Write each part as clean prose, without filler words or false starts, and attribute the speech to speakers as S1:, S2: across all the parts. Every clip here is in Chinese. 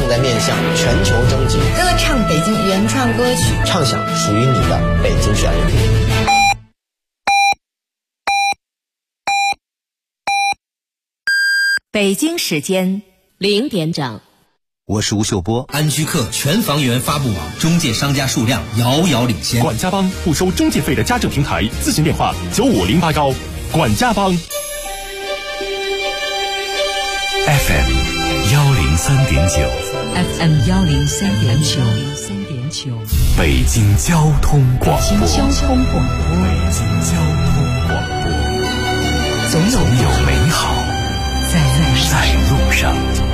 S1: 正在面向全球征集，
S2: 歌唱北京原创歌曲，
S1: 畅想属于你的北京旋律。
S3: 北京时间0点整，
S4: 我是吴秀波。
S5: 安居客全房源发布网中介商家数量遥遥领先。
S6: 管家帮不收中介费的家政平台，咨询电话95089。管家帮。
S4: FM 103.9
S3: FM 103.9，
S4: 北京交通广播。
S3: 北京交通广播，总有美好在路上。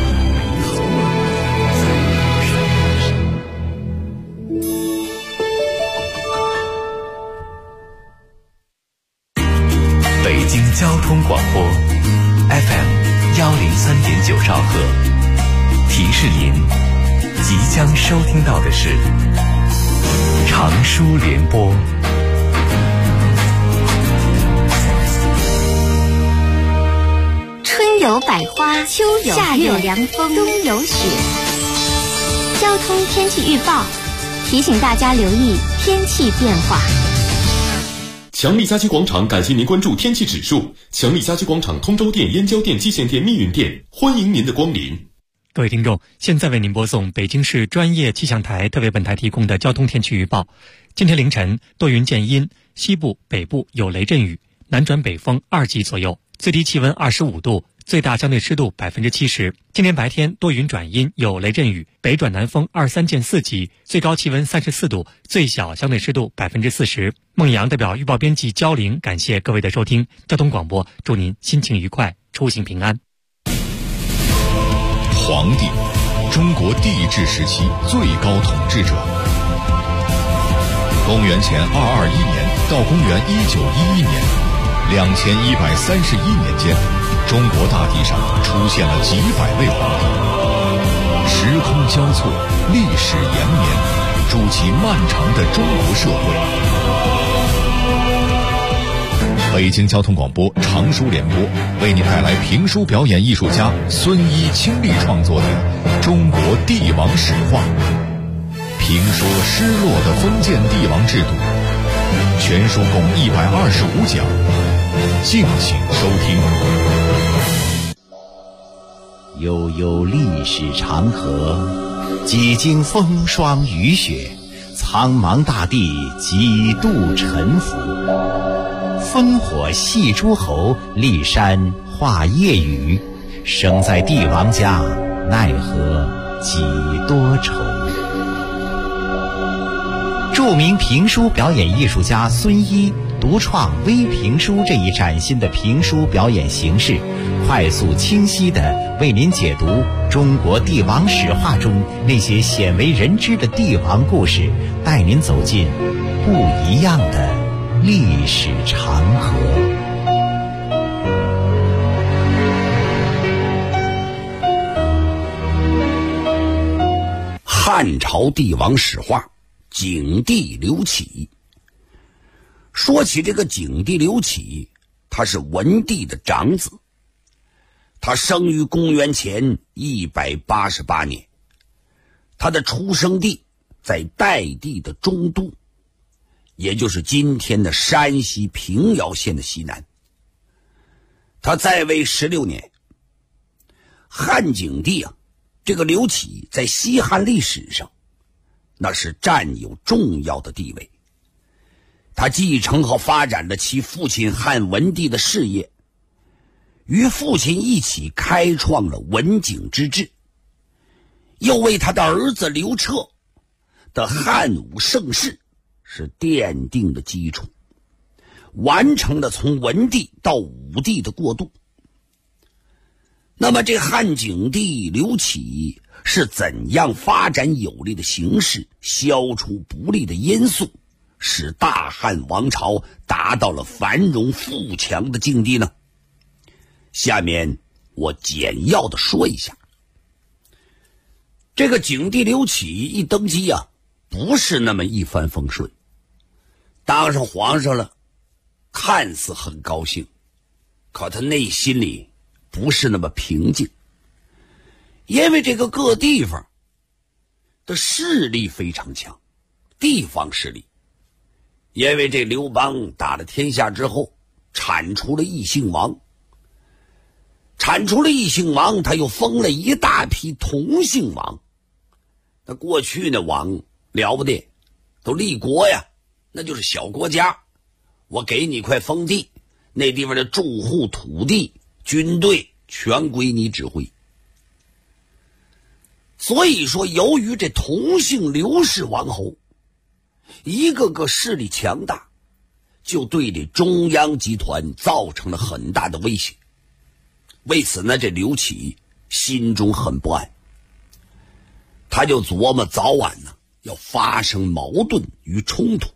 S4: 北京交通广播 FM 103.9兆赫，提示您即将收听到的是长舒联播。
S7: 春有百花，秋有夏有凉风，冬有雪。交通天气预报提醒大家留意天气变化。
S8: 强力家居广场感谢您关注天气指数。强力家居广场通州店、燕郊店、蓟县店、密云店，欢迎您的光临。
S9: 各位听众，现在为您播送北京市专业气象台特别本台提供的交通天气预报。今天凌晨多云见阴，西部、北部有雷阵雨，南转北风2级左右，最低气温25度，最大相对湿度70%。今天白天多云转阴，有雷阵雨，北转南风23见4级，最高气温34度，最小相对湿度40%。孟阳代表预报编辑焦玲感谢各位的收听，交通广播祝您心情愉快，出行平安。
S10: 皇帝，中国帝制时期最高统治者。公元前221年到公元1911年，2131年间，中国大地上出现了几百位皇帝，时空交错，历史延绵，筑起漫长的中国社会。北京交通广播长舒联播为你带来评书表演艺术家孙一倾力创作的《中国帝王史话》，评说失落的封建帝王制度，全书共125讲，敬请收听。
S11: 悠悠历史长河，几经风霜雨雪，苍茫大地几度沉浮。烽火戏诸侯，骊山画夜雨，生在帝王家，奈何几多愁。著名评书表演艺术家孙一独创微评书这一崭新的评书表演形式，快速清晰地为您解读中国帝王史话中那些鲜为人知的帝王故事，带您走进不一样的历史长河。
S12: 汉朝帝王史话，景帝刘启。说起这个景帝刘启，他是文帝的长子，他生于公元前188年，他的出生地在代地的中都，也就是今天的山西平遥县的西南。他在位16年。汉景帝这个刘启在西汉历史上那是占有重要的地位。他继承和发展了其父亲汉文帝的事业，与父亲一起开创了文景之治，又为他的儿子刘彻的汉武盛世是奠定了基础，完成了从文帝到武帝的过渡。那么这汉景帝刘启是怎样发展有利的形势，消除不利的因素，使大汉王朝达到了繁荣富强的境地呢？下面我简要的说一下。这个景帝刘启一登基不是那么一帆风顺。当上皇上了，看似很高兴，可他内心里不是那么平静。因为这个各地方的势力非常强，地方势力。因为这刘邦打了天下之后，铲除了异姓王，他又封了一大批同姓王。那过去呢，王了不得，都立国呀，那就是小国家，我给你块封地，那地方的住户、土地、军队全归你指挥。所以说，由于这同姓刘氏王侯一个个势力强大，就对这中央集团造成了很大的威胁。为此呢，这刘启心中很不安，他就琢磨早晚呢要发生矛盾与冲突。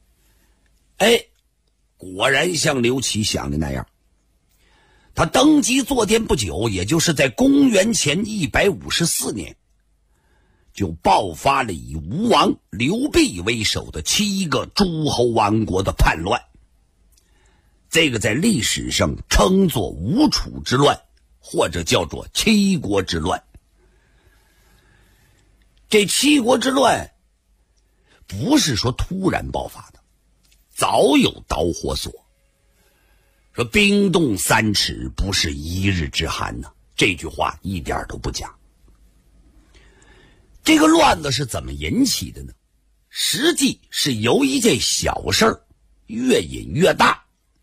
S12: 果然像刘启想的那样，他登基坐殿不久，也就是在公元前154年，就爆发了以吴王刘濞为首的7个诸侯王国的叛乱。这个在历史上称作吴楚之乱，或者叫做七国之乱。这七国之乱不是说突然爆发的，早有导火索。说冰冻3尺不是一日之寒呢，这句话一点都不假。这个乱子是怎么引起的呢？实际是由一件小事儿越引越大。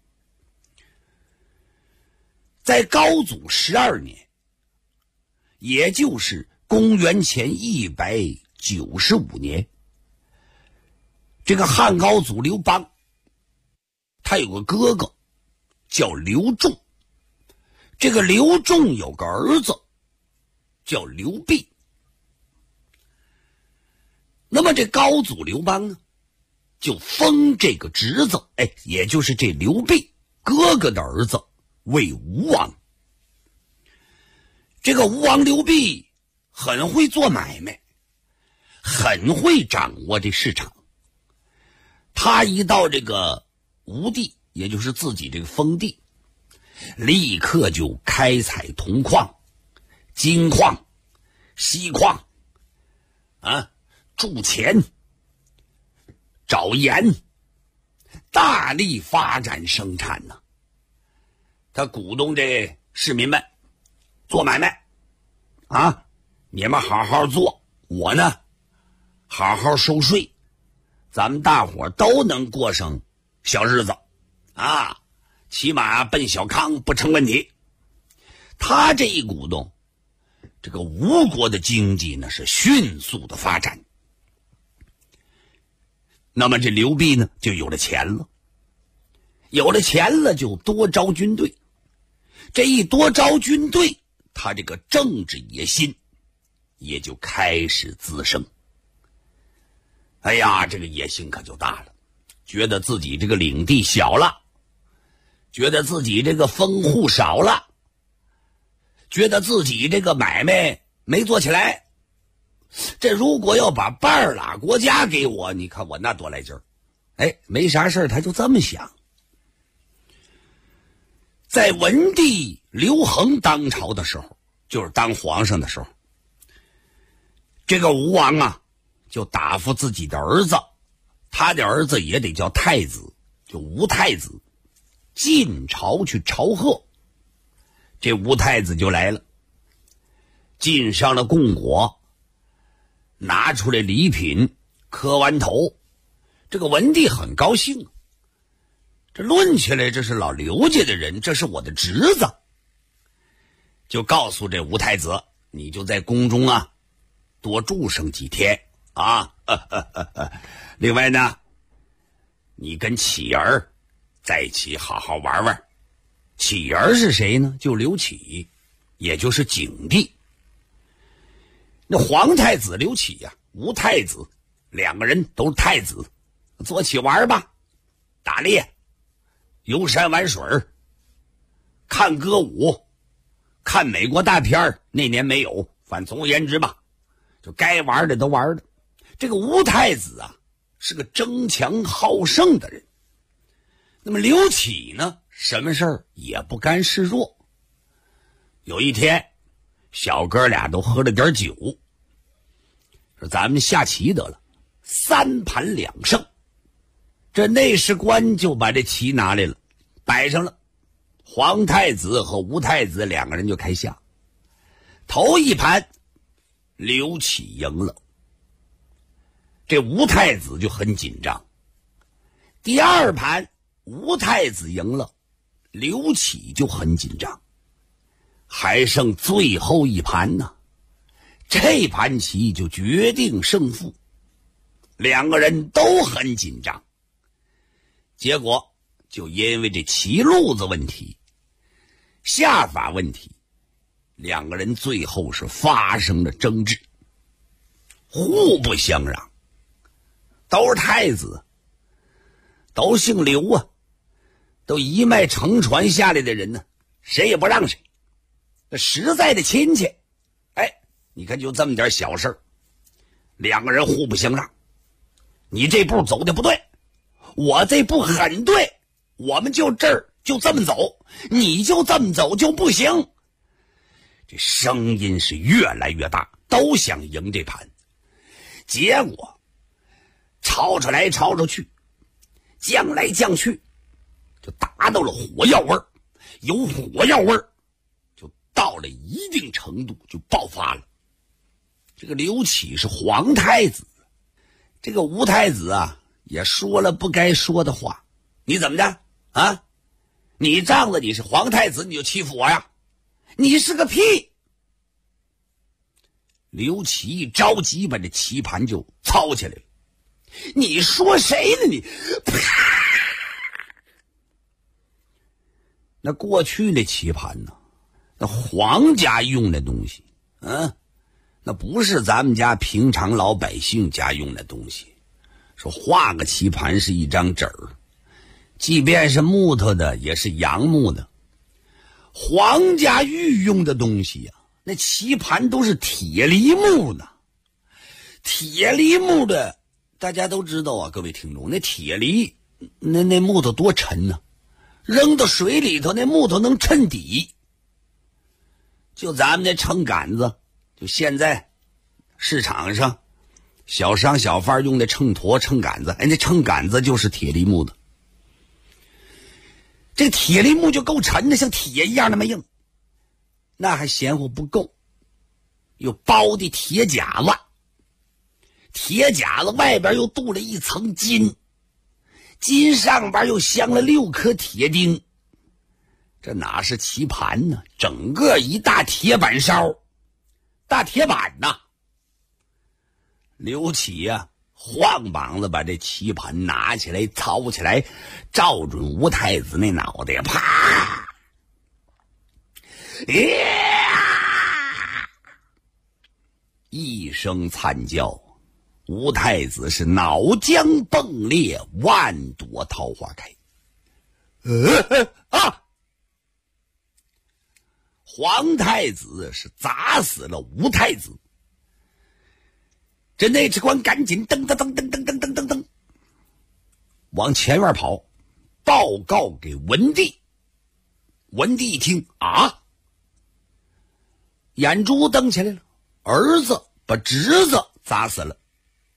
S12: 在高祖12年，也就是公元前195年，这个汉高祖刘邦，他有个哥哥叫刘仲，这个刘仲有个儿子叫刘濞。那么这高祖刘邦呢，就封这个侄子，也就是这刘濞哥哥的儿子为吴王。这个吴王刘濞很会做买卖，很会掌握这市场。他一到这个吴地，也就是自己这个封地，立刻就开采铜矿、金矿、锡矿铸钱、找盐，大力发展生产呢。他鼓动这市民们做买卖你们好好做，我呢好好收税，咱们大伙都能过上小日子起码奔小康不成问题。他这一鼓动，这个吴国的经济呢是迅速的发展。那么这刘濞呢就有了钱了，就多招军队。这一多招军队，他这个政治野心也就开始滋生。这个野心可就大了，觉得自己这个领地小了，觉得自己这个封户少了，觉得自己这个买卖没做起来。这如果要把半拉国家给我，你看我那多来劲儿。没啥事儿，他就这么想。在文帝刘恒当朝的时候，就是当皇上的时候，这个吴王就打发自己的儿子，他的儿子也得叫太子，就吴太子，进朝去朝贺。这吴太子就来了，进上了贡果，拿出来礼品，磕完头。这个文帝很高兴，这论起来这是老刘家的人，这是我的侄子，就告诉这吴太子，你就在宫中多住上几天另外呢，你跟启儿在一起好好玩玩。启儿是谁呢？就刘启，也就是景帝。那皇太子刘启吴太子两个人都是太子，坐起玩吧，打猎、游山玩水、看歌舞、看美国大片，那年没有，反正总而言之吧，就该玩的都玩的。这个吴太子是个争强好胜的人。那么刘启呢，什么事儿也不甘示弱。有一天，小哥俩都喝了点酒， 说咱们下棋得了，3盘2胜。这内侍官就把这棋拿来了，摆上了。皇太子和吴太子2个人就开下。头一盘刘启赢了，这吴太子就很紧张。第2盘吴太子赢了，刘启就很紧张。还剩最后一盘呢，这盘棋就决定胜负，2个人都很紧张。结果就因为这棋路子问题、下法问题，2个人最后是发生了争执，互不相让。都是太子，都姓刘啊，都一脉承传下来的人呢，谁也不让谁。那实在的亲戚，你看就这么点小事，2个人互不相让。你这步走的不对，我这步很对，我们就这儿就这么走，你就这么走就不行。这声音是越来越大，都想赢这盘。结果吵出来吵出去，将来将去，就达到了火药味儿。有火药味儿，就到了一定程度就爆发了。这个刘启是皇太子，这个吴太子啊也说了不该说的话。你怎么的啊？你仗着你是皇太子你就欺负我呀？你是个屁！刘启一着急把这棋盘就操起来了。你说谁呢你？啪！那过去的棋盘呢，那皇家用的东西那不是咱们家平常老百姓家用的东西。说画个棋盘是一张纸儿，即便是木头的也是杨木的。皇家御用的东西呀，那棋盘都是铁梨木的。铁梨木的大家都知道啊，各位听众，那铁梨那木头多沉呢，扔到水里头那木头能沉底。就咱们那秤杆子，就现在市场上小商小贩用的秤砣秤杆子，那秤杆子就是铁梨木的。这铁梨木就够沉的，像铁一样那么硬。那还嫌乎不够，又包的铁甲子，铁甲子外边又镀了一层金，金上边又镶了6颗铁钉。这哪是棋盘呢，整个一大铁板烧，大铁板呐。刘启呀，晃膀子把这棋盘拿起来操起来，照准吴太子那脑袋，啪！一声惨叫，吴太子是脑浆迸裂，万朵桃花开。皇太子是砸死了吴太子。这内侍官赶紧噔噔噔噔噔噔噔噔噔往前院跑，报告给文帝。文帝一听啊，眼珠瞪起来了，儿子把侄子砸死了。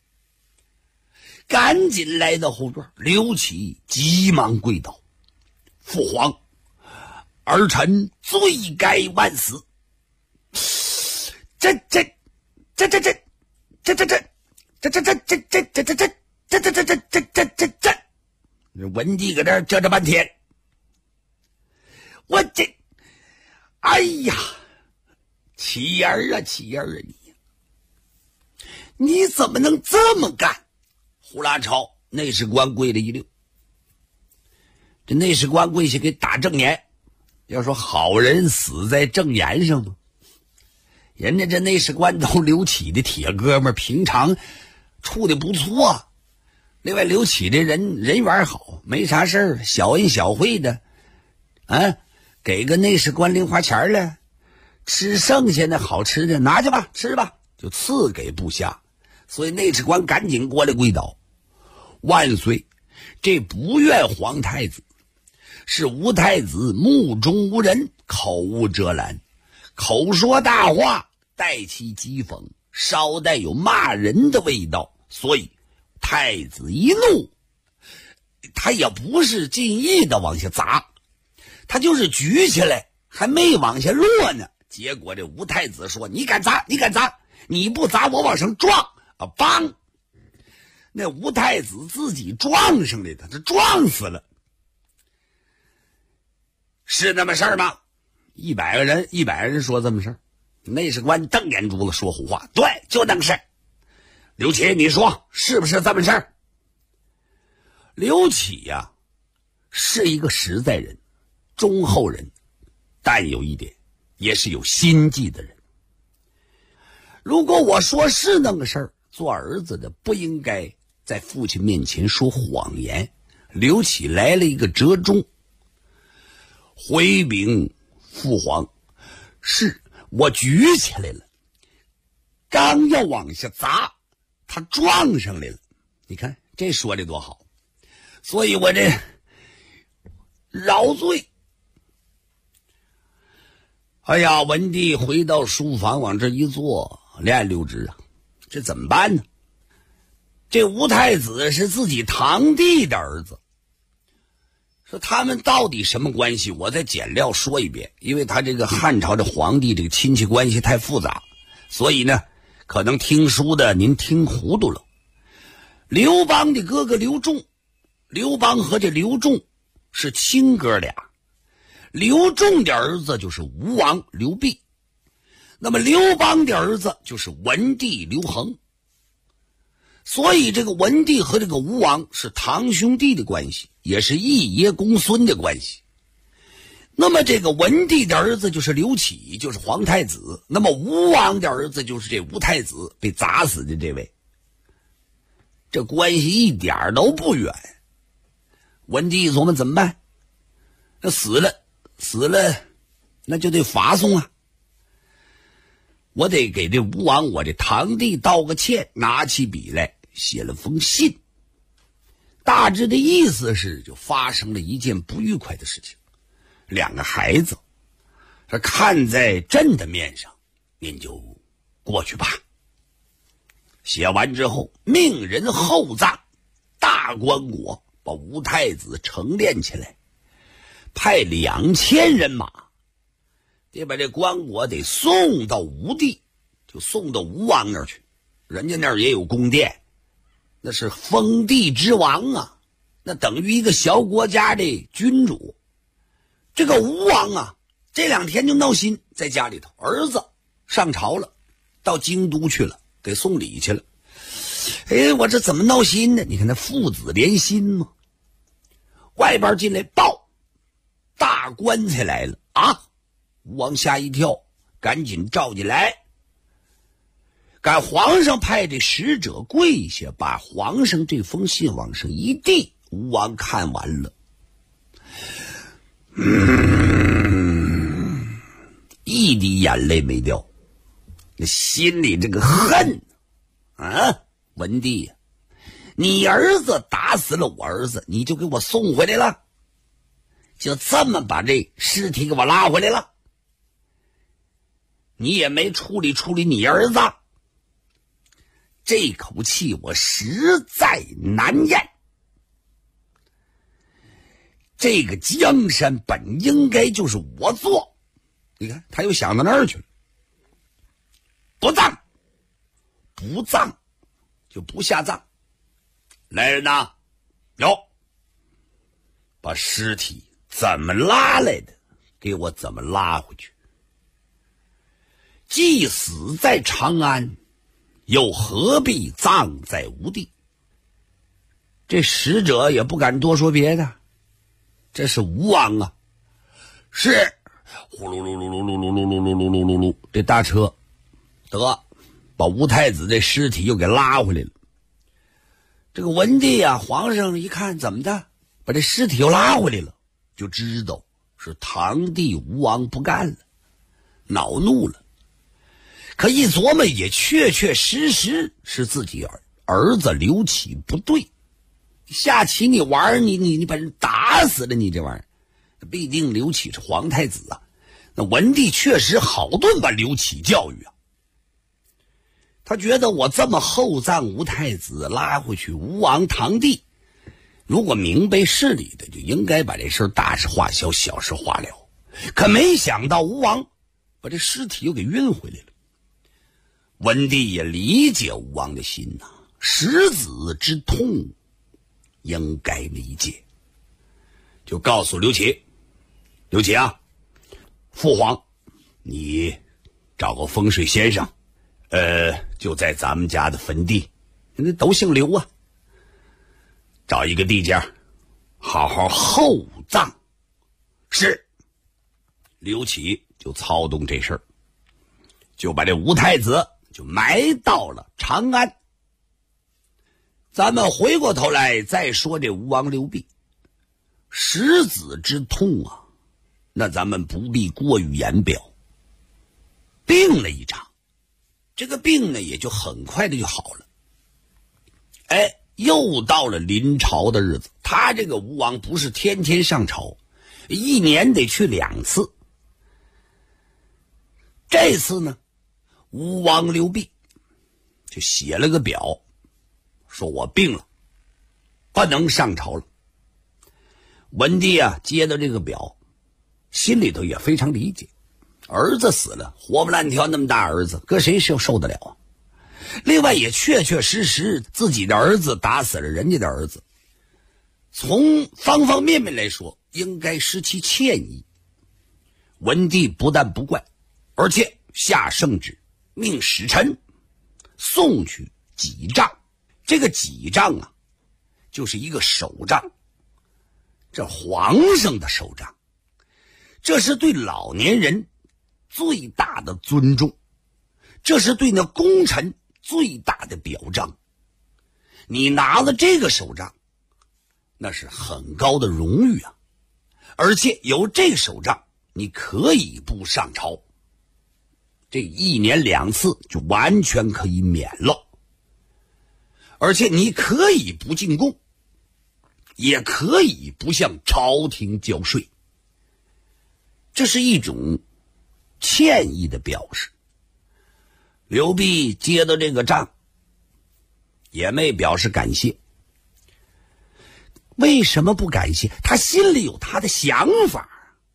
S12: 赶紧来到后院，刘启急忙跪倒，父皇，儿臣罪该万死。这文帝搁这儿撅着半天，我这，哎呀，启儿啊，启儿啊，你怎么能这么干？呼啦朝内侍官跪了一溜，这内侍官跪下给打正言。要说好人死在正言上吗？人家这内侍官都刘启的铁哥们，平常处的不错。另外刘启这人缘好，没啥事儿，小恩小惠的给个内侍官零花钱了，吃剩下的好吃的拿去吧，吃吧，就赐给部下。所以内侍官赶紧过来跪倒，万岁，这不怨皇太子，是吴太子目中无人，口无遮拦，口说大话，带其讥讽， 稍带有骂人的味道，所以太子一怒，他也不是尽意的往下砸，他就是举起来还没往下落呢。结果这吴太子说：“你敢砸，你敢砸，你不砸我往上撞啊！”梆，那吴太子自己撞上来的，他撞死了。是那么事儿吗？100个人，100个人说这么事儿。内史官瞪眼珠子说胡话，对，就那个事儿。刘启，你说是不是这么事儿？刘启呀，是一个实在人，忠厚人，但有一点，也是有心计的人。如果我说是那个事儿，做儿子的不应该在父亲面前说谎言。刘启来了一个折中，回禀父皇，是我举起来了，刚要往下砸，他撞上来了。你看这说的多好，所以我这饶罪。哎呀，文帝回到书房往这一坐，连溜直啊，这怎么办呢？这吴太子是自己堂弟的儿子，说他们到底什么关系？我再简料说一遍，因为他这个汉朝的皇帝这个亲戚关系太复杂，所以呢，可能听书的您听糊涂了。刘邦的哥哥刘仲，刘邦和这刘仲是亲哥俩。刘仲的儿子就是吴王刘濞，那么刘邦的儿子就是文帝刘恒，所以这个文帝和这个吴王是堂兄弟的关系，也是一爷公孙的关系。那么这个文帝的儿子就是刘启，就是皇太子，那么吴王的儿子就是这吴太子被砸死的这位，这关系一点都不远。文帝琢磨怎么办？那死了那就得发送啊，我得给这吴王我这堂弟道个歉。拿起笔来写了封信，大致的意思是就发生了一件不愉快的事情，两个孩子这看在朕的面上，您就过去吧。写完之后命人厚葬，大棺椁把吴太子成殓起来，派2000人马得把这棺椁得送到吴地，就送到吴王那儿去。人家那儿也有宫殿，那是封地之王啊，那等于一个小国家的君主。这个吴王啊，这2天就闹心，在家里头，儿子上朝了，到京都去了，给送礼去了。哎，我这怎么闹心呢？你看那父子连心嘛。外边进来报，大棺材来了啊！吴王吓一跳，赶紧召进来。赶皇上派这使者跪下，把皇上这封信往上一递。吴王看完了，一滴眼泪没掉，那心里这个恨啊！文帝呀，你儿子打死了我儿子，你就给我送回来了，就这么把这尸体给我拉回来了，你也没处理处理你儿子，这口气我实在难咽。这个江山本应该就是我做，你看他又想到那儿去了。不葬就不下葬。来人呐，有把尸体怎么拉来的给我怎么拉回去。既死在长安，又何必葬在吴地？这使者也不敢多说别的，这是吴王啊。是，呼噜噜噜噜噜噜噜噜噜噜噜噜，这大车得把吴太子这尸体又给拉回来了。这个文帝啊，皇上一看怎么的，把这尸体又拉回来了，就知道是堂弟吴王不干了，恼怒了。可一琢磨，也确确实实是自己儿子刘启不对，下棋你玩你把人打死了，你这玩意儿必定刘启是皇太子啊。那文帝确实好顿把刘启教育啊。 他觉得我这么厚葬吴太子，拉回去吴王堂弟，如果明白事理的，就应该把这事大事化小，小事化了。可没想到吴王把这尸体又给运回来了。文帝也理解吴王的心呐，食子之痛应该理解，就告诉刘启啊，父皇，你找个风水先生，就在咱们家的坟地，那都姓刘啊，找一个地界，好好厚葬。是，刘启就操动这事儿，就把这吴太子就埋到了长安。咱们回过头来再说这吴王刘濞，食子之痛啊，那咱们不必过于言表。病了一场，这个病呢也就很快的就好了。又到了临朝的日子，他这个吴王不是天天上朝，一年得去2次。这次呢，吴王刘濞就写了个表，说我病了，不能上朝了。文帝啊接到这个表，心里头也非常理解，儿子死了，活不烂条那么大儿子，搁谁受得了啊？另外也确确实实自己的儿子打死了人家的儿子，从方方面面来说应该失其歉意。文帝不但不怪，而且下圣旨命使臣送去己杖。这个己杖啊，就是一个手杖，这皇上的手杖，这是对老年人最大的尊重，这是对那功臣最大的表彰。你拿了这个手杖，那是很高的荣誉啊！而且有这手杖，你可以不上朝，这1年2次就完全可以免了。而且你可以不进贡，也可以不向朝廷交税，这是一种歉意的表示。刘濞接到这个账，也没表示感谢。为什么不感谢？他心里有他的想法。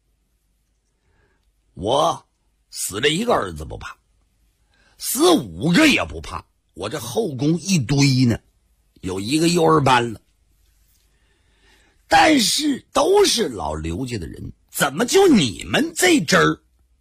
S12: 我死了一个儿子不怕，死5个也不怕，我这后宫一堆呢，有一个幼儿班了。但是都是老刘家的人，怎么就你们这支儿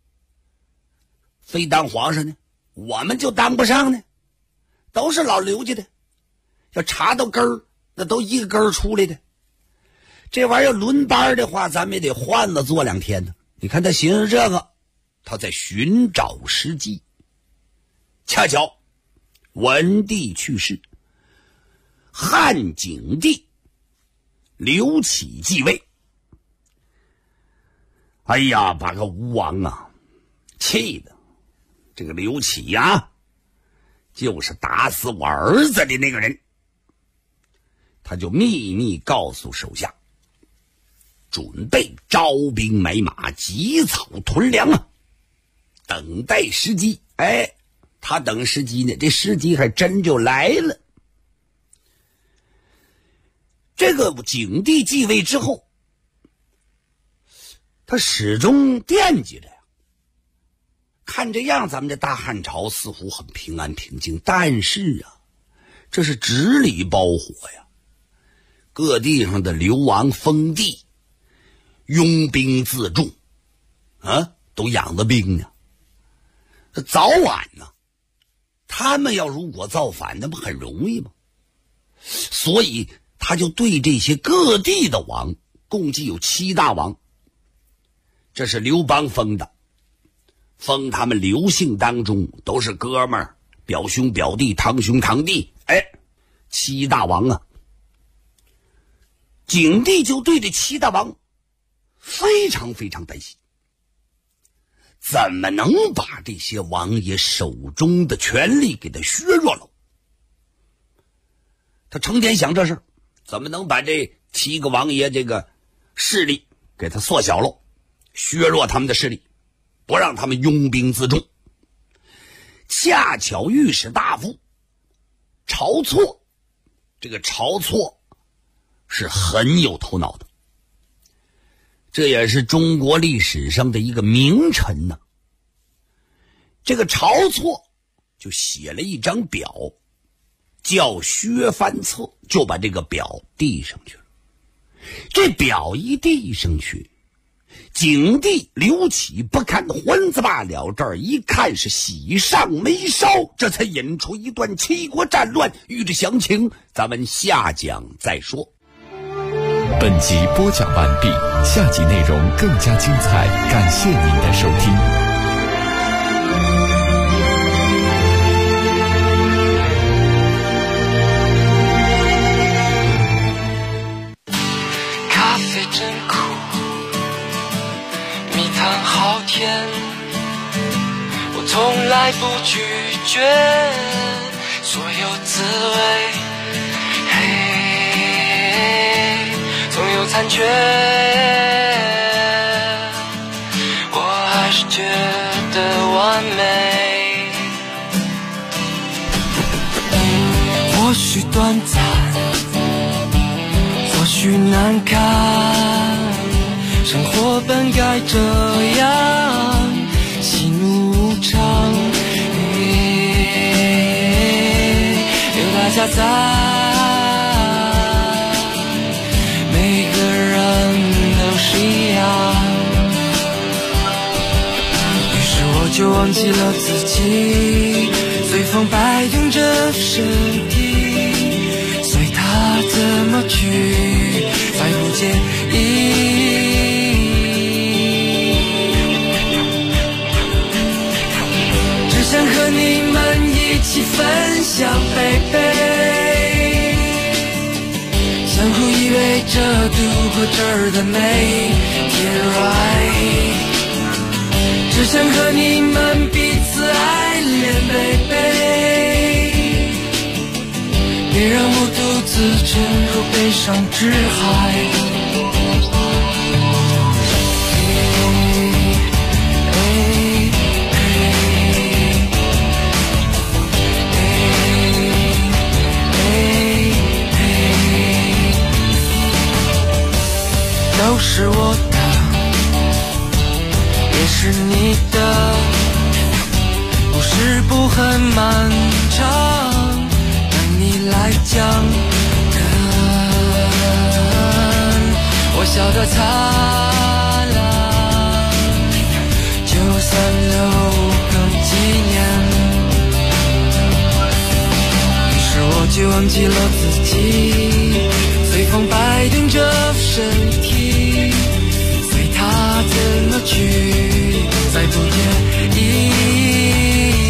S12: 非当皇上呢？我们就当不上呢？都是老刘家的，要查到根儿，那都一个根儿出来的。这玩意儿轮班的话，咱们也得换了做2天呢。你看他寻思这个，他在寻找时机。恰巧文帝去世，汉景帝刘启继位。哎呀，把个吴王啊气的，这个刘启呀，就是打死我儿子的那个人。他就秘密告诉手下，准备招兵买马，积草屯粮啊，等待时机。他等时机呢，这时机还真就来了。这个景帝继位之后，他始终惦记着呀。看这样，咱们这大汉朝似乎很平安平静，但是啊，这是纸里包火呀。各地上的流亡封地，拥兵自重啊，都养着兵呢。早晚呢，他们要如果造反，那不很容易吗？所以他就对这些各地的王，共计有7大王，这是刘邦封的，封他们刘姓当中都是哥们儿，表兄表弟，堂兄堂弟，7大王啊。景帝就对这7大王非常非常担心，怎么能把这些王爷手中的权力给他削弱了？他成天想这事儿，怎么能把这7个王爷这个势力给他缩小了，削弱他们的势力，不让他们拥兵自重。 恰巧御史大夫晁错，这个晁错是很有头脑的，这也是中国历史上的一个名臣呢。这个晁错就写了一张表，叫削藩册，就把这个表递上去了。这表一递上去，景帝刘启不看还子罢了，这儿一看是喜上眉梢，这才引出一段七国战乱。欲知详情，咱们下讲再说。
S4: 本集播讲完毕，下集内容更加精彩，感谢您的收听。
S13: 咖啡真苦，蜜糖好甜，我从来不拒绝所有滋味，总有残缺，我还是觉得完美。或许短暂，或许难堪，生活本该这样，喜怒无常，有大家在。于是我就忘记了自己，随风摆动着身体，随它怎么去，再不介意。只想和你们一起分享baby，相互依偎着度过这儿的每一天 right， 只想和你们彼此爱恋 baby， 别让我独自沉入悲伤之海。都是我的，也是你的，故事不很漫长，等你来讲。我笑得灿烂，就算留个纪念。于是我就忘记了自己，随风摆动着身体，随它怎么去，再不介意。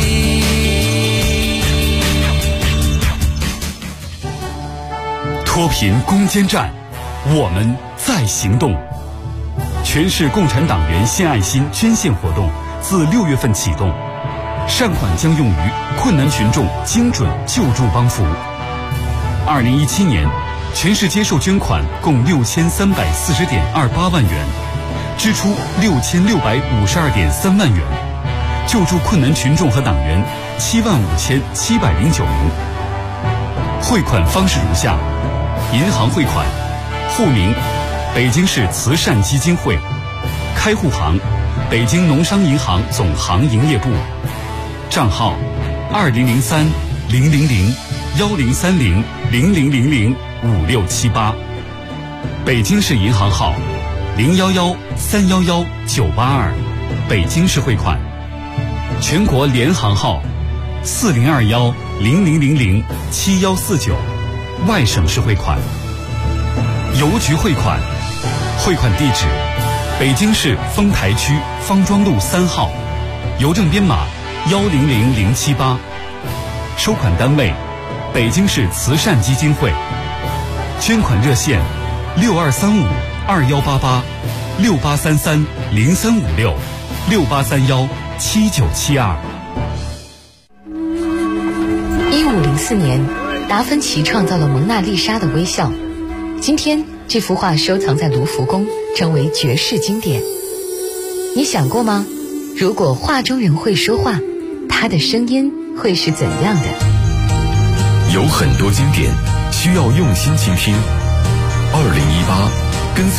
S6: 脱贫攻坚战，我们在行动。全市共产党员献爱心捐献活动自6月份启动，善款将用于困难群众精准救助帮扶。2017年全市接受捐款共6340.28万元，支出6652.3万元，救助困难群众和党员75709名。汇款方式如下：银行汇款，户名北京市慈善基金会，开户行北京农商银行总行营业部，账号20030010300000005678，北京市银行号011311982，北京市汇款，全国联行号402100007149，外省市汇款。邮局汇款，汇款地址北京市丰台区方庄路3号，邮政编码100078，收款单位北京市慈善基金会，捐款热线6235-2833-0356-6831-7972。
S14: 1504年，达芬奇创造了蒙娜丽莎的微笑。今天，这幅画收藏在卢浮宫，成为绝世经典。你想过吗？如果画中人会说话，他他的声音会是怎样的？
S8: 有很多经典需要用心倾听。2018，跟随